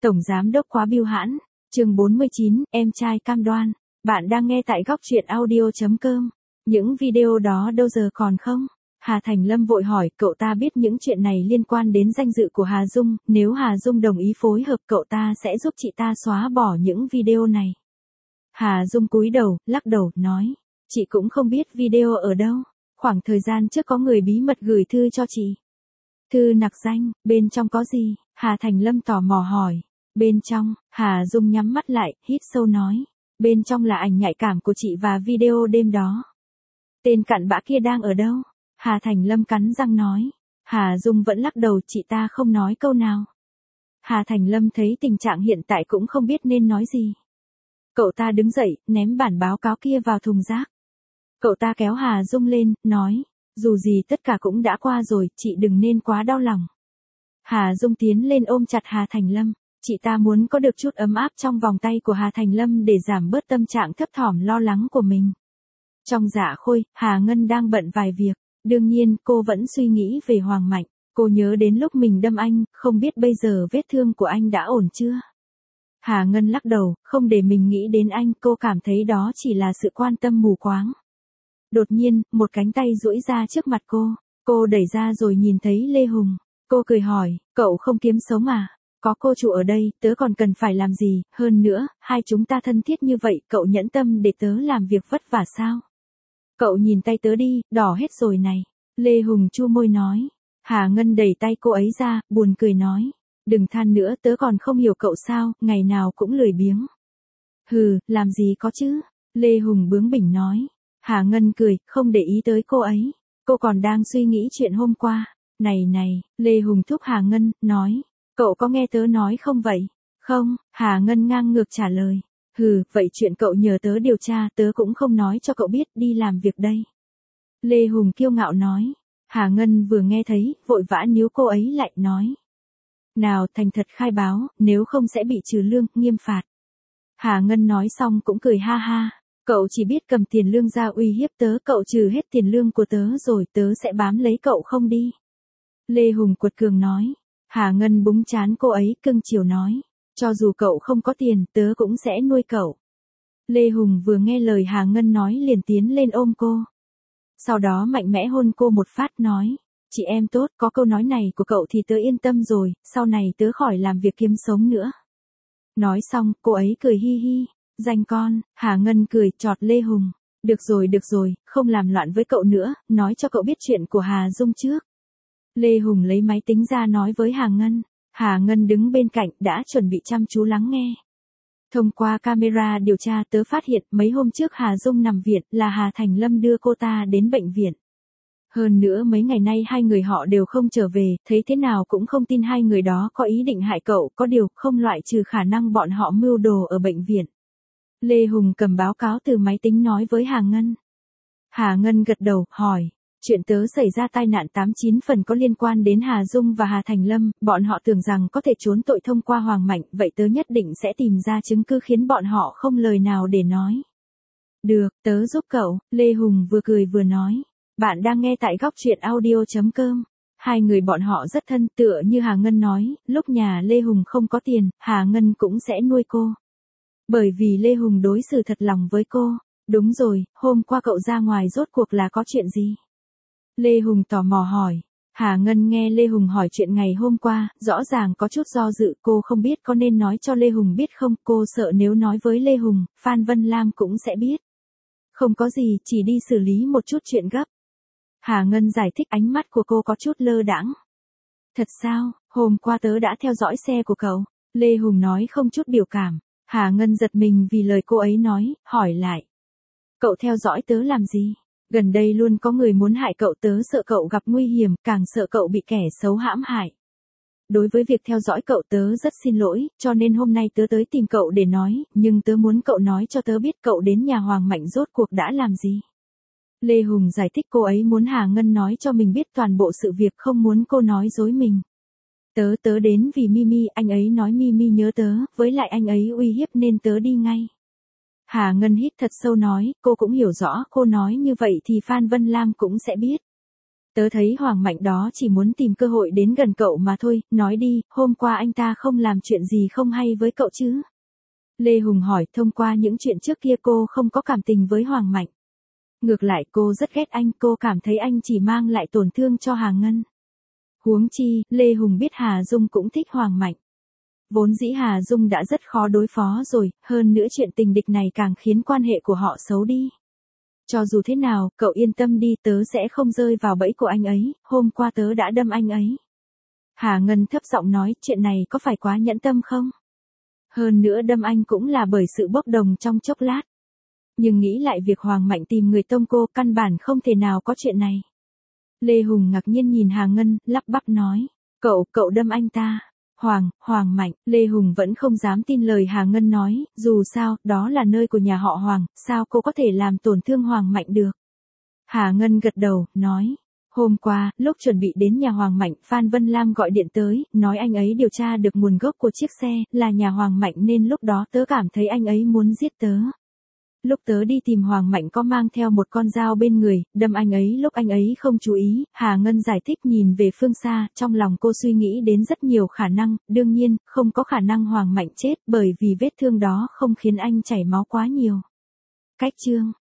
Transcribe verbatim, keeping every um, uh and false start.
Tổng giám đốc quá bưu hãn. Chương bốn mươi chín, em trai cam đoan. Bạn đang nghe tại góc truyện audio chấm com. Những video đó đâu giờ còn không? Hà Thành Lâm vội hỏi, cậu ta biết những chuyện này liên quan đến danh dự của Hà Dung, nếu Hà Dung đồng ý phối hợp cậu ta sẽ giúp chị ta xóa bỏ những video này. Hà Dung cúi đầu, lắc đầu, nói, chị cũng không biết video ở đâu, khoảng thời gian trước có người bí mật gửi thư cho chị. Thư nặc danh, bên trong có gì? Hà Thành Lâm tò mò hỏi. Bên trong, Hà Dung nhắm mắt lại, hít sâu nói. Bên trong là ảnh nhạy cảm của chị và video đêm đó. Tên cặn bã kia đang ở đâu? Hà Thành Lâm cắn răng nói. Hà Dung vẫn lắc đầu, chị ta không nói câu nào. Hà Thành Lâm thấy tình trạng hiện tại cũng không biết nên nói gì. Cậu ta đứng dậy, ném bản báo cáo kia vào thùng rác. Cậu ta kéo Hà Dung lên, nói. Dù gì tất cả cũng đã qua rồi, chị đừng nên quá đau lòng. Hà Dung tiến lên ôm chặt Hà Thành Lâm. Chị ta muốn có được chút ấm áp trong vòng tay của Hà Thành Lâm để giảm bớt tâm trạng thấp thỏm lo lắng của mình. Trong Dạ Khôi, Hà Ngân đang bận vài việc. Đương nhiên, cô vẫn suy nghĩ về Hoàng Mạnh. Cô nhớ đến lúc mình đâm anh, không biết bây giờ vết thương của anh đã ổn chưa? Hà Ngân lắc đầu, không để mình nghĩ đến anh, cô cảm thấy đó chỉ là sự quan tâm mù quáng. Đột nhiên, một cánh tay duỗi ra trước mặt cô. Cô đẩy ra rồi nhìn thấy Lê Hùng. Cô cười hỏi, cậu không kiếm sống à? Có cô chủ ở đây, tớ còn cần phải làm gì? Hơn nữa, hai chúng ta thân thiết như vậy, cậu nhẫn tâm để tớ làm việc vất vả sao? Cậu nhìn tay tớ đi, đỏ hết rồi này. Lê Hùng chu môi nói. Hà Ngân đẩy tay cô ấy ra, buồn cười nói. Đừng than nữa, tớ còn không hiểu cậu sao, ngày nào cũng lười biếng. Hừ, làm gì có chứ? Lê Hùng bướng bỉnh nói. Hà Ngân cười, không để ý tới cô ấy. Cô còn đang suy nghĩ chuyện hôm qua. Này này, Lê Hùng thúc Hà Ngân, nói. Cậu có nghe tớ nói không vậy? Không, Hà Ngân ngang ngược trả lời. Hừ, vậy chuyện cậu nhờ tớ điều tra, tớ cũng không nói cho cậu biết, đi làm việc đây. Lê Hùng kiêu ngạo nói. Hà Ngân vừa nghe thấy, vội vã níu cô ấy lại, nói. Nào, thành thật khai báo, nếu không sẽ bị trừ lương, nghiêm phạt. Hà Ngân nói xong cũng cười ha ha. Cậu chỉ biết cầm tiền lương ra uy hiếp tớ, cậu trừ hết tiền lương của tớ rồi tớ sẽ bám lấy cậu không đi. Lê Hùng quật cường nói. Hà Ngân búng trán cô ấy, cưng chiều nói. Cho dù cậu không có tiền, tớ cũng sẽ nuôi cậu. Lê Hùng vừa nghe lời Hà Ngân nói liền tiến lên ôm cô. Sau đó mạnh mẽ hôn cô một phát, nói. Chị em tốt, có câu nói này của cậu thì tớ yên tâm rồi, sau này tớ khỏi làm việc kiếm sống nữa. Nói xong, cô ấy cười hi hi. Danh con, Hà Ngân cười, chọt Lê Hùng. Được rồi được rồi, không làm loạn với cậu nữa, nói cho cậu biết chuyện của Hà Dung trước. Lê Hùng lấy máy tính ra nói với Hà Ngân. Hà Ngân đứng bên cạnh, đã chuẩn bị chăm chú lắng nghe. Thông qua camera điều tra tớ phát hiện mấy hôm trước Hà Dung nằm viện là Hà Thành Lâm đưa cô ta đến bệnh viện. Hơn nữa mấy ngày nay hai người họ đều không trở về, thấy thế nào cũng không tin hai người đó có ý định hại cậu, có điều không loại trừ khả năng bọn họ mưu đồ ở bệnh viện. Lê Hùng cầm báo cáo từ máy tính nói với Hà Ngân. Hà Ngân gật đầu, hỏi. Chuyện tớ xảy ra tai nạn tám chín phần có liên quan đến Hà Dung và Hà Thành Lâm, bọn họ tưởng rằng có thể trốn tội thông qua Hoàng Mạnh, vậy tớ nhất định sẽ tìm ra chứng cứ khiến bọn họ không lời nào để nói. Được, tớ giúp cậu, Lê Hùng vừa cười vừa nói. Bạn đang nghe tại góc truyện audio chấm com. Hai người bọn họ rất thân, tựa như Hà Ngân nói, lúc nhà Lê Hùng không có tiền, Hà Ngân cũng sẽ nuôi cô. Bởi vì Lê Hùng đối xử thật lòng với cô. Đúng rồi, hôm qua cậu ra ngoài rốt cuộc là có chuyện gì? Lê Hùng tò mò hỏi. Hà Ngân nghe Lê Hùng hỏi chuyện ngày hôm qua, rõ ràng có chút do dự, cô không biết có nên nói cho Lê Hùng biết không, cô sợ nếu nói với Lê Hùng, Phan Vân Lam cũng sẽ biết. Không có gì, chỉ đi xử lý một chút chuyện gấp. Hà Ngân giải thích, ánh mắt của cô có chút lơ đãng. Thật sao, hôm qua tớ đã theo dõi xe của cậu. Lê Hùng nói không chút biểu cảm. Hà Ngân giật mình vì lời cô ấy nói, hỏi lại. Cậu theo dõi tớ làm gì? Gần đây luôn có người muốn hại cậu, tớ sợ cậu gặp nguy hiểm, càng sợ cậu bị kẻ xấu hãm hại. Đối với việc theo dõi cậu tớ rất xin lỗi, cho nên hôm nay tớ tới tìm cậu để nói, nhưng tớ muốn cậu nói cho tớ biết cậu đến nhà Hoàng Mạnh rốt cuộc đã làm gì. Lê Hùng giải thích, cô ấy muốn Hà Ngân nói cho mình biết toàn bộ sự việc, không muốn cô nói dối mình. Tớ tớ đến vì Mimi, anh ấy nói Mimi nhớ tớ, với lại anh ấy uy hiếp nên tớ đi ngay. Hà Ngân hít thật sâu nói, cô cũng hiểu rõ, cô nói như vậy thì Phan Vân Lam cũng sẽ biết. Tớ thấy Hoàng Mạnh đó chỉ muốn tìm cơ hội đến gần cậu mà thôi, nói đi, hôm qua anh ta không làm chuyện gì không hay với cậu chứ? Lê Hùng hỏi, thông qua những chuyện trước kia cô không có cảm tình với Hoàng Mạnh. Ngược lại cô rất ghét anh, cô cảm thấy anh chỉ mang lại tổn thương cho Hà Ngân. Huống chi, Lê Hùng biết Hà Dung cũng thích Hoàng Mạnh. Vốn dĩ Hà Dung đã rất khó đối phó rồi, hơn nữa chuyện tình địch này càng khiến quan hệ của họ xấu đi. Cho dù thế nào, cậu yên tâm đi, tớ sẽ không rơi vào bẫy của anh ấy, hôm qua tớ đã đâm anh ấy. Hà Ngân thấp giọng nói, chuyện này có phải quá nhẫn tâm không? Hơn nữa đâm anh cũng là bởi sự bốc đồng trong chốc lát. Nhưng nghĩ lại việc Hoàng Mạnh tìm người tông cô, căn bản không thể nào có chuyện này. Lê Hùng ngạc nhiên nhìn Hà Ngân, lắp bắp nói, cậu, cậu đâm anh ta. Hoàng, Hoàng Mạnh, Lê Hùng vẫn không dám tin lời Hà Ngân nói, dù sao, đó là nơi của nhà họ Hoàng, sao cô có thể làm tổn thương Hoàng Mạnh được? Hà Ngân gật đầu, nói, hôm qua, lúc chuẩn bị đến nhà Hoàng Mạnh, Phan Vân Lam gọi điện tới, nói anh ấy điều tra được nguồn gốc của chiếc xe, là nhà Hoàng Mạnh nên lúc đó tớ cảm thấy anh ấy muốn giết tớ. Lúc tớ đi tìm Hoàng Mạnh có mang theo một con dao bên người, đâm anh ấy lúc anh ấy không chú ý, Hà Ngân giải thích nhìn về phương xa, trong lòng cô suy nghĩ đến rất nhiều khả năng, đương nhiên, không có khả năng Hoàng Mạnh chết bởi vì vết thương đó không khiến anh chảy máu quá nhiều. Cách chương